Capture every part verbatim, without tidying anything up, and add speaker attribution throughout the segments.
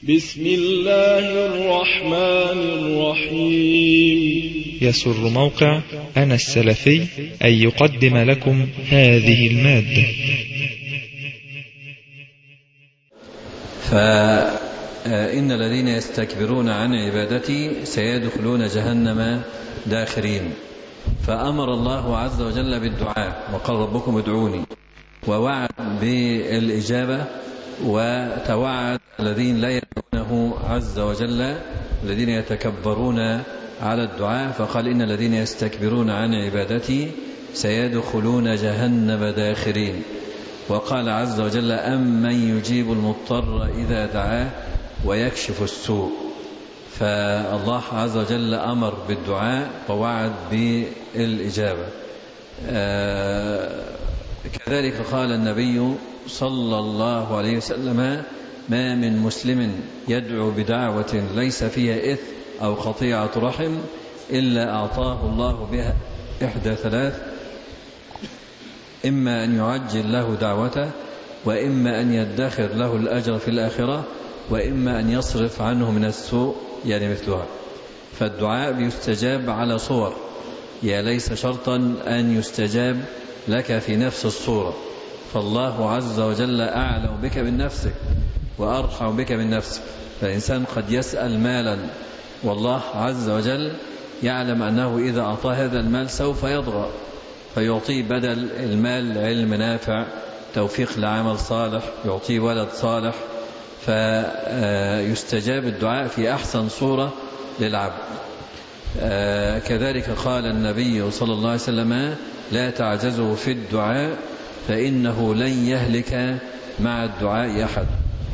Speaker 1: بسم الله الرحمن الرحيم.
Speaker 2: يسر موقع أنا السلفي أن يقدم لكم هذه المادة.
Speaker 3: فإن الذين يستكبرون عن عبادتي سيدخلون جهنم داخرين. فأمر الله عز وجل بالدعاء وقال ربكم ادعوني، ووعد بالإجابة، وتوعد الذين لا يدعونه عز وجل الذين يتكبرون على الدعاء، فقال إن الذين يستكبرون عن عبادتي سيدخلون جهنم داخرين. وقال عز وجل أمن يجيب المضطر إذا دعاه ويكشف السوء. فالله عز وجل أمر بالدعاء ووعد بالإجابة. آه كذلك قال النبي صلى الله عليه وسلم ما من مسلم يدعو بدعوة ليس فيها إثم أو قطيعة رحم إلا أعطاه الله بها إحدى ثلاث: إما أن يعجل له دعوته، وإما أن يدخر له الأجر في الآخرة، وإما أن يصرف عنه من السوء، يعني مثلها. فالدعاء بيستجاب على صور، يا ليس شرطا أن يستجاب لك في نفس الصورة، فالله عز وجل أعلم بك من نفسك وأرحم بك من نفسك. فالإنسان قد يسأل مالا والله عز وجل يعلم أنه إذا أعطاه هذا المال سوف يضرأ، فيعطيه بدل المال علم نافع، توفيق لعمل صالح، يعطيه ولد صالح، فيستجاب الدعاء في أحسن صورة للعبد. كذلك قال النبي صلى الله عليه وسلم لا تعجزوا في الدعاء فإنه لن يهلك مع الدعاء أحد.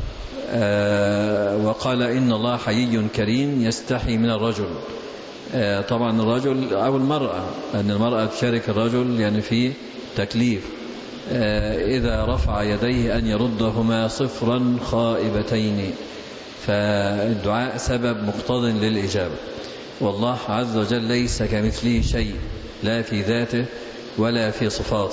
Speaker 3: وقال إن الله حيي كريم يستحي من الرجل. طبعا الرجل أو المرأة، أن المرأة تشارك الرجل يعني في تكليف، إذا رفع يديه أن يردهما صفرا خائبتين. فالدعاء سبب مقتض للإجابة، والله عز وجل ليس كمثله شيء لا في ذاته ولا في صفاته.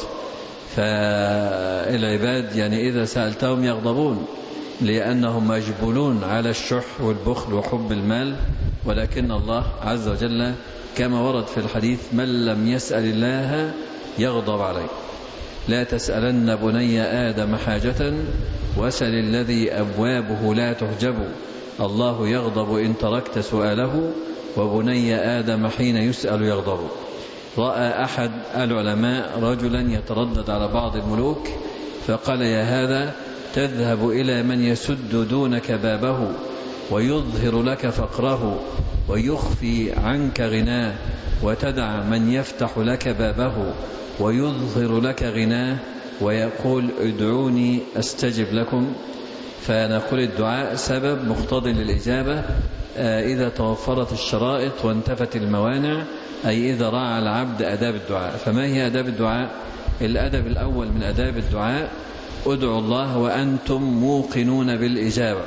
Speaker 3: فالعباد يعني إذا سألتهم يغضبون لأنهم مجبولون على الشح والبخل وحب المال، ولكن الله عز وجل كما ورد في الحديث من لم يسأل الله يغضب عليه. لا تسألن بني آدم حاجة واسأل الذي أبوابه لا تحجب، الله يغضب إن تركت سؤاله وبني آدم حين يسأل يغضب. رأى أحد العلماء رجلا يتردد على بعض الملوك فقال يا هذا تذهب إلى من يسد دونك بابه ويظهر لك فقره ويخفي عنك غناه، وتدع من يفتح لك بابه ويظهر لك غناه ويقول ادعوني أستجب لكم. فنقول الدعاء سبب مقتض للإجابة إذا توفرت الشرائط وانتفت الموانع، أي إذا راعى العبد أداب الدعاء. فما هي أداب الدعاء؟ الأدب الأول من أداب الدعاء ادعوا الله وأنتم موقنون بالإجابة،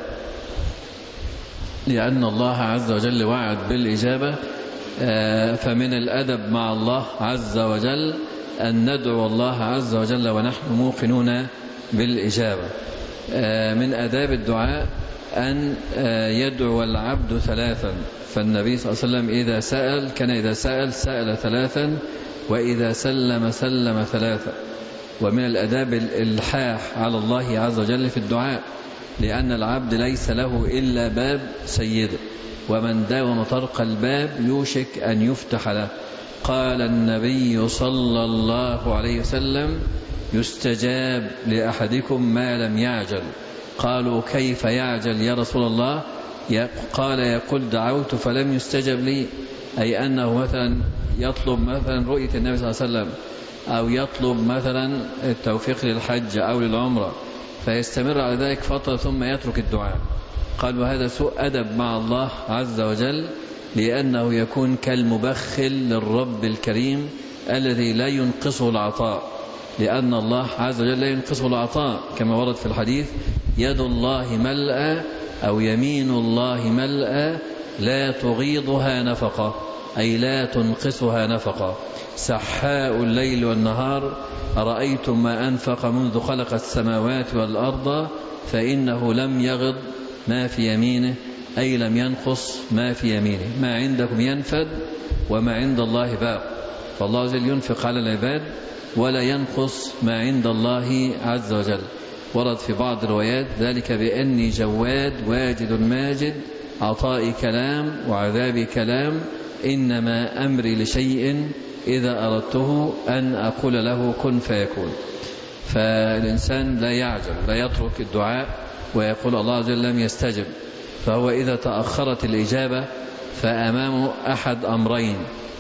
Speaker 3: لأن الله عز وجل وعد بالإجابة. فمن الأدب مع الله عز وجل أن ندعو الله عز وجل ونحن موقنون بالإجابة. من أداب الدعاء أن يدعو العبد ثلاثا، فالنبي صلى الله عليه وسلم إذا سأل كان إذا سأل سأل ثلاثا، وإذا سلم سلم ثلاثا. ومن الأداب الإلحاح على الله عز وجل في الدعاء، لأن العبد ليس له إلا باب سيده، ومن داوم طرق الباب يوشك أن يفتح له. قال النبي صلى الله عليه وسلم يستجاب لأحدكم ما لم يعجل. قالوا كيف يعجل يا رسول الله؟ قال يقول دعوت فلم يستجب لي، أي أنه مثلا يطلب مثلا رؤية النبي صلى الله عليه وسلم، أو يطلب مثلا التوفيق للحج أو للعمرة، فيستمر على ذلك فترة ثم يترك الدعاء. قال وهذا سوء أدب مع الله عز وجل، لأنه يكون كالمبخل للرب الكريم الذي لا ينقصه العطاء، لأن الله عز وجل لا ينقصه العطاء كما ورد في الحديث يد الله ملأى أو يمين الله ملأى لا تغيضها نفقة، أي لا تنقصها نفقة. سحاء الليل والنهار أرأيتم ما أنفق منذ خلق السماوات والأرض فإنه لم يغض ما في يمينه، أي لم ينقص ما في يمينه. ما عندكم ينفد وما عند الله باق، فالله عز وجل ينفق على العباد ولا ينقص ما عند الله عز وجل. ورد في بعض الروايات ذلك بأني جواد واجد ماجد، عطائي كلام وعذابي كلام، إنما أمري لشيء إذا أردته أن أقول له كن فيكون. فالإنسان لا يعجل، لا يترك الدعاء ويقول الله عز وجل لم يستجب. فهو إذا تأخرت الإجابة فأمامه أحد أمرين،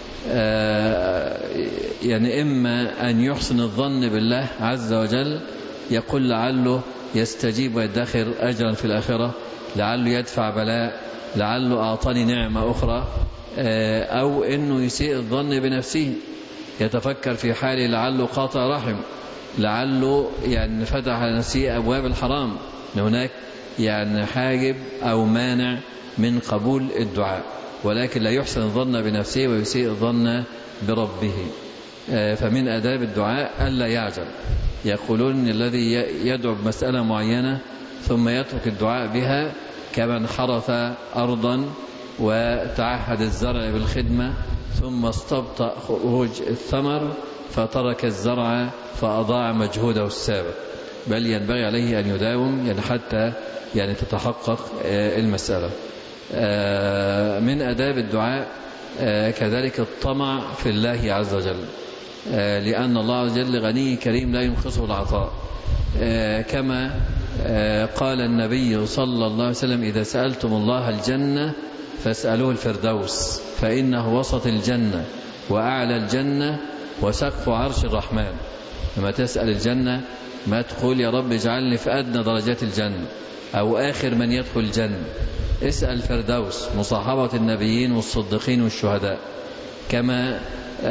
Speaker 3: يعني إما أن يحسن الظن بالله عز وجل، يقول لعله يستجيب ويدخر أجرا في الآخرة، لعله يدفع بلاء، لعله أعطاني نعمة أخرى، أو أنه يسيء الظن بنفسه، يتفكر في حاله لعله قاطع رحم، لعله يعني فتح على نفسه أبواب الحرام، هناك يعني حاجب أو مانع من قبول الدعاء، ولكن لا يحسن الظن بنفسه ويسيء الظن بربه. فمن آداب الدعاء ألا يعجل. يقولون الذي يدعو بمسألة معينة ثم يترك الدعاء بها كمن حرث أرضا وتعهد الزرع بالخدمة ثم استبطأ خروج الثمر فترك الزرع فأضاع مجهوده السابق، بل ينبغي عليه أن يداوم يعني حتى يعني تتحقق المسألة. من آداب الدعاء كذلك الطمع في الله عز وجل، لأن الله عز وجل غني كريم لا ينقصه العطاء، كما قال النبي صلى الله عليه وسلم إذا سألتم الله الجنة فاسألوه الفردوس فإنه وسط الجنة وأعلى الجنة وسقف عرش الرحمن. لما تسأل الجنة ما تقول يا رب اجعلني في أدنى درجات الجنة أو آخر من يدخل الجنة، اسأل الفردوس مصاحبة النبيين والصديقين والشهداء. كما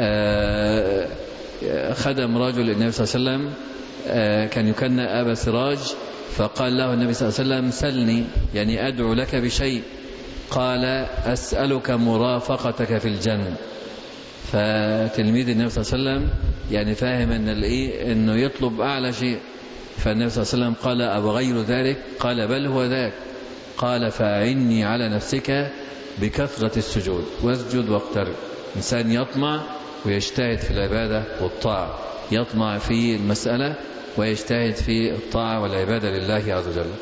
Speaker 3: خدم رجل النبي صلى الله عليه وسلم كان يكنى أبا سراج، فقال له النبي صلى الله عليه وسلم سلني يعني أدعو لك بشيء، قال أسألك مرافقتك في الجنة. فتلميذ النبي صلى الله عليه وسلم يعني فاهم ان الايه انه يطلب اعلى شيء، فالنبي صلى الله عليه وسلم قال أبغير ذلك؟ قال بل هو ذاك. قال فأعني على نفسك بكثرة السجود واسجد واقترب. إنسان يطمع ويجتهد في العبادة والطاعة، يطمع في المسألة ويجتهد في الطاعة والعبادة لله عز وجل.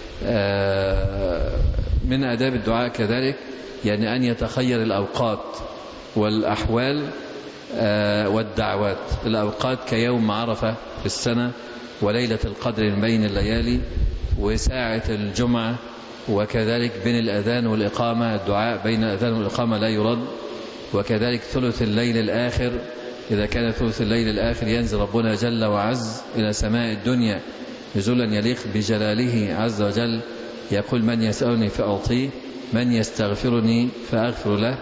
Speaker 3: من آداب الدعاء كذلك يعني أن يتخير الأوقات والأحوال والدعوات. الأوقات كيوم عرفة في السنة وليلة القدر من بين الليالي وساعة الجمعة، وكذلك بين الأذان والإقامة الدعاء بين الأذان والإقامة لا يرد، وكذلك ثلث الليل الآخر إذا كان ثلث الليل الآخر ينزل ربنا جل وعز إلى سماء الدنيا نزولا يليق بجلاله عز وجل، يقول من يسألني فأعطيه، من يستغفرني فأغفر له،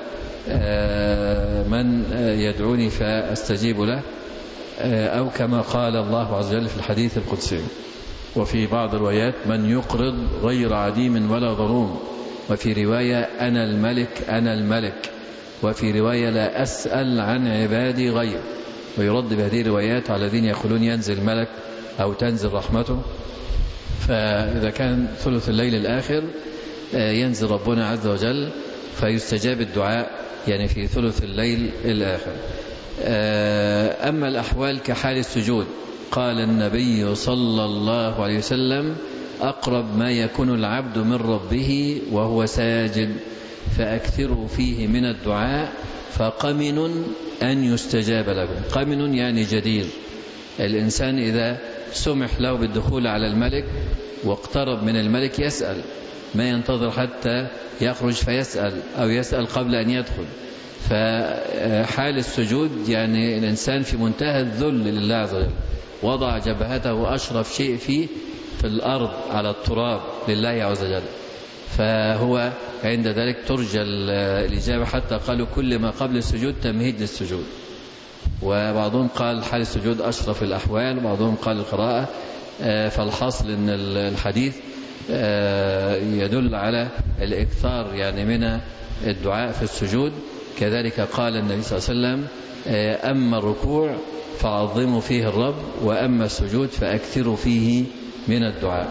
Speaker 3: من يدعوني فأستجيب له، أو كما قال الله عز وجل في الحديث القدسي. وفي بعض الروايات من يقرض غير عديم ولا ضروم، وفي رواية أنا الملك أنا الملك، وفي رواية لا أسأل عن عبادي غير. ويرد بهذه الروايات على الذين يقولون ينزل ملك أو تنزل رحمته. فإذا كان ثلث الليل الآخر ينزل ربنا عز وجل فيستجاب الدعاء يعني في ثلث الليل الآخر. أما الأحوال كحال السجود قال النبي صلى الله عليه وسلم أقرب ما يكون العبد من ربه وهو ساجد فأكثروا فيه من الدعاء فقمن أن يستجاب لكم. قمن يعني جدير. الإنسان إذا سمح له بالدخول على الملك واقترب من الملك يسأل، ما ينتظر حتى يخرج فيسأل أو يسأل قبل أن يدخل. فحال السجود يعني الإنسان في منتهى الذل لله عز وجل، وضع جبهته أشرف شيء فيه في الأرض على التراب لله عز وجل، فهو عند ذلك ترجى الإجابة. حتى قالوا كل ما قبل السجود تمهيد للسجود. وبعضهم قال حال السجود أشرف الأحوال، وبعضهم قال القراءة. فالحاصل أن الحديث يدل على الإكثار يعني من الدعاء في السجود. كذلك قال النبي صلى الله عليه وسلم أما الركوع فعظموا فيه الرب، وأما السجود فأكثروا فيه من الدعاء.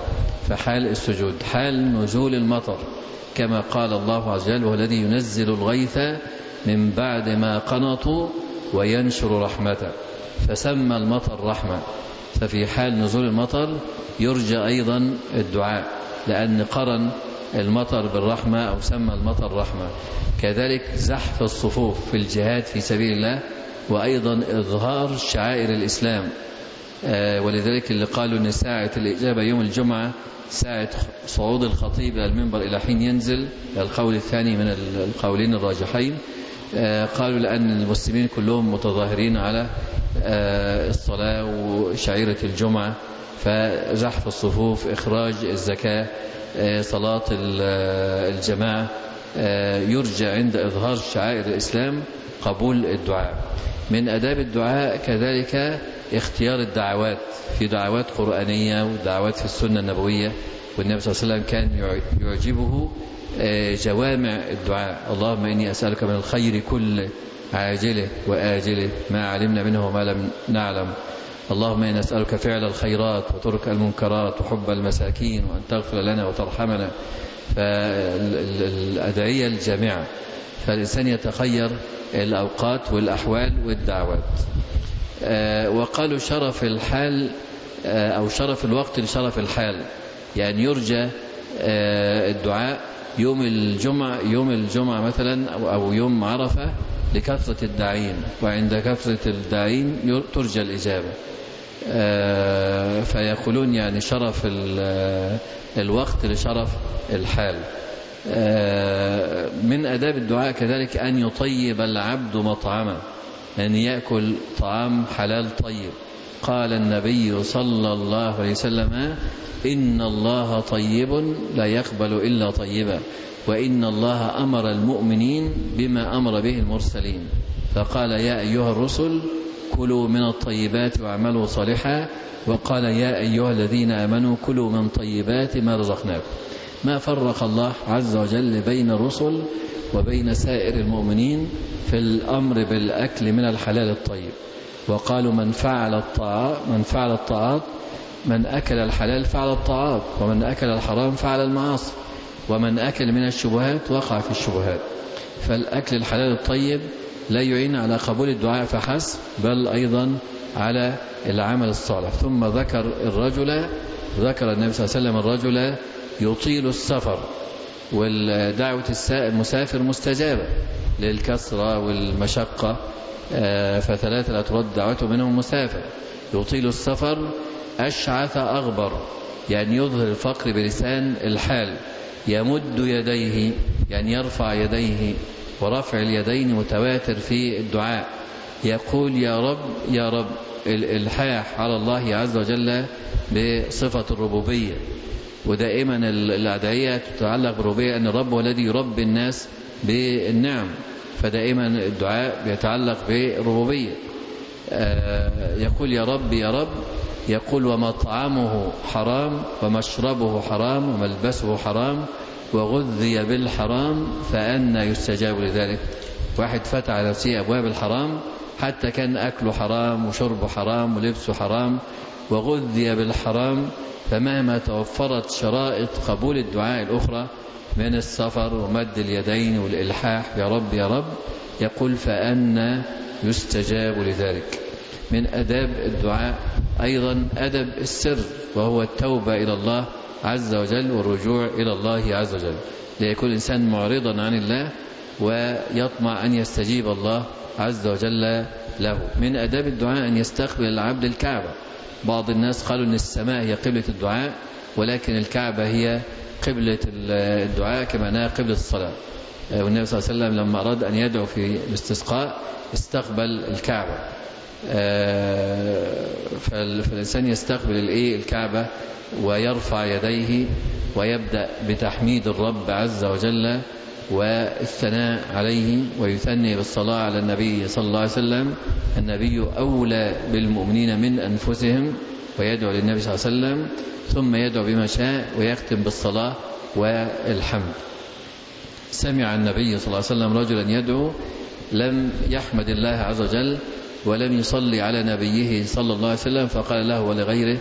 Speaker 3: فحال السجود حال نزول المطر، كما قال الله عز وجل: وهو الذي ينزل الغيث من بعد ما قنطوا وينشر رحمته، فسمى المطر رحمة. ففي حال نزول المطر يرجى أيضا الدعاء، لأن قرن المطر بالرحمة أو سمى المطر رحمة. كذلك زحف الصفوف في الجهاد في سبيل الله، وأيضا إظهار شعائر الإسلام. ولذلك اللي قالوا أن ساعة الإجابة يوم الجمعة ساعة صعود الخطيب إلى المنبر إلى حين ينزل، القول الثاني من القولين الراجحين. قالوا لأن المسلمين كلهم متظاهرين على الصلاة وشعيرة الجمعة، فزحف الصفوف، إخراج الزكاة، صلاة الجماعة، يرجى عند إظهار شعائر الإسلام قبول الدعاء. من أداب الدعاء كذلك اختيار الدعوات، في دعوات قرآنية ودعوات في السنة النبوية، والنبي صلى الله عليه وسلم كان يعجبه جوامع الدعاء: اللهم إني أسألك من الخير كله عاجله وآجله ما علمنا منه وما لم نعلم، اللهم إني أسألك فعل الخيرات وترك المنكرات وحب المساكين وأن تغفر لنا وترحمنا. فالأدعية الجامعة، فالإنسان يتخير الأوقات والأحوال والدعوات. وقالوا شرف الحال أو شرف الوقت لشرف الحال، يعني يرجى الدعاء يوم الجمعة يوم الجمعة مثلا أو يوم عرفة لكثرة الداعين، وعند كثرة الداعين ترجى الإجابة. فيقولون يعني شرف الوقت لشرف الحال. من أداب الدعاء كذلك أن يطيب العبد مطعمه، أن يأكل طعام حلال طيب. قال النبي صلى الله عليه وسلم: إن الله طيب لا يقبل إلا طيبا، وإن الله أمر المؤمنين بما أمر به المرسلين، فقال: يا أيها الرسل كلوا من الطيبات واعملوا صالحا، وقال: يا أيها الذين آمنوا كلوا من طيبات ما رزقناكم. ما فرق الله عز وجل بين الرسل وبين سائر المؤمنين في الأمر بالأكل من الحلال الطيب. وقالوا: من فعل الطاعات من فعل الطاعات من أكل الحلال فعل الطاعات، ومن أكل الحرام فعل المعاصي، ومن أكل من الشبهات وقع في الشبهات. فالأكل الحلال الطيب لا يعين على قبول الدعاء فحسب، بل أيضا على العمل الصالح. ثم ذكر الرجل ذكر النبي صلى الله عليه وسلم الرجل يطيل السفر، والدعوة المسافر مستجابة للكسرة والمشقة، فثلاثة لا ترد دعوته منهم المسافر. يطيل السفر، أشعث أغبر، يعني يظهر الفقر بلسان الحال، يمد يديه، يعني يرفع يديه، ورفع اليدين متواتر في الدعاء. يقول: يا رب يا رب، الإلحاح على الله عز وجل بصفة الربوبية. ودائما الأدعية تتعلق بالربوبية، أن الرب هو الذي يربي الناس بالنعم، فدائما الدعاء بيتعلق بالربوبية. يقول: يا رب يا رب، يقول: ومطعمه حرام ومشربه حرام وملبسه حرام وغذي بالحرام فأنى يستجاب لذلك. واحد فتح على نفسه أبواب الحرام، حتى كان أكله حرام وشربه حرام ولبسه حرام وغذي بالحرام، فمهما توفرت شرائط قبول الدعاء الأخرى من السفر ومد اليدين والإلحاح يا رب يا رب، يقول: فأنى يستجاب لذلك. من أداب الدعاء أيضا أدب السر، وهو التوبة إلى الله عز وجل والرجوع إلى الله عز وجل، ليكون الإنسان معرضا عن الله ويطمع أن يستجيب الله عز وجل له. من أداب الدعاء أن يستقبل العبد الكعبة. بعض الناس قالوا أن السماء هي قبلة الدعاء، ولكن الكعبة هي قبلة الدعاء كما أنها قبلة الصلاة. والنبي صلى الله عليه وسلم لما أراد أن يدعو في الاستسقاء استقبل الكعبة. فالإنسان يستقبل الكعبة ويرفع يديه ويبدأ بتحميد الرب عز وجل والثناء عليه، ويثني بالصلاة على النبي صلى الله عليه وسلم: النبي أولى بالمؤمنين من أنفسهم، ويدعو للنبي صلى الله عليه وسلم، ثم يدعو بما شاء ويختم بالصلاة والحمد. سمع النبي صلى الله عليه وسلم رجلا يدعو لم يحمد الله عز وجل ولم يصلي على نبيه صلى الله عليه وسلم، فقال له ولغيره: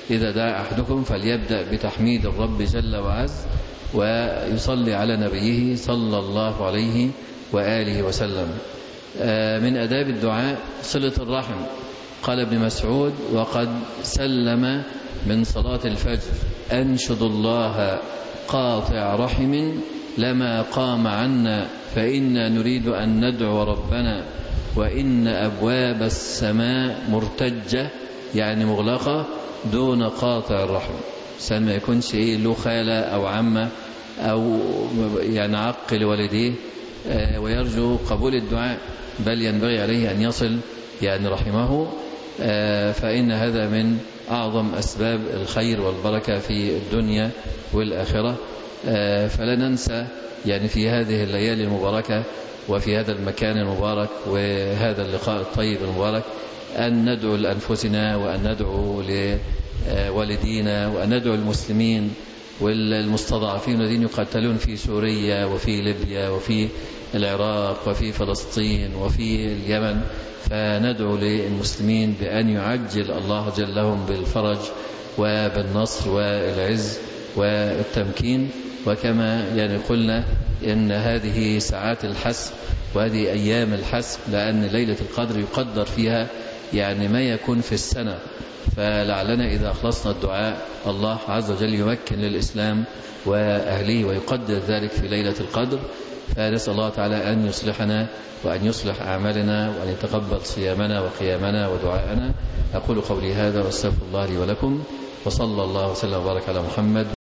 Speaker 3: إذا دعا أحدكم فليبدأ بتحميد الرب جل وعز ويصلي على نبيه صلى الله عليه وآله وسلم. من أداب الدعاء صلة الرحم. قال ابن مسعود: وقد سلم من صلاة الفجر: أنشد الله قاطع رحم لما قام عنا فإنا نريد أن ندعو ربنا وإن أبواب السماء مرتجة، يعني مغلقة، دون قاطع الرحم. سن ما يكونش إيه له خالة أو عمة أو يعني عق لوالديه ويرجو قبول الدعاء، بل ينبغي عليه أن يصل يعني رحمه، فإن هذا من أعظم أسباب الخير والبركة في الدنيا والآخرة. فلا ننسى يعني في هذه الليالي المباركة وفي هذا المكان المبارك وهذا اللقاء الطيب المبارك أن ندعو لأنفسنا وأن ندعو لوالدينا وأن ندعو المسلمين والمستضعفين الذين يقاتلون في سوريا وفي ليبيا وفي العراق وفي فلسطين وفي اليمن، فندعو للمسلمين بأن يعجل الله جل لهم بالفرج وبالنصر والعز والتمكين. وكما يعني قلنا إن هذه ساعات الحسب وهذه أيام الحسب، لأن ليلة القدر يقدر فيها يعني ما يكون في السنة، فلعلنا إذا أخلصنا الدعاء الله عز وجل يمكن للإسلام وأهله ويقدر ذلك في ليلة القدر. فنسأل الله تعالى أن يصلحنا وأن يصلح أعمالنا وأن يتقبل صيامنا وقيامنا ودعاءنا. أقول قولي هذا واستغفر الله لي ولكم، وصلى الله وسلم وبارك على محمد.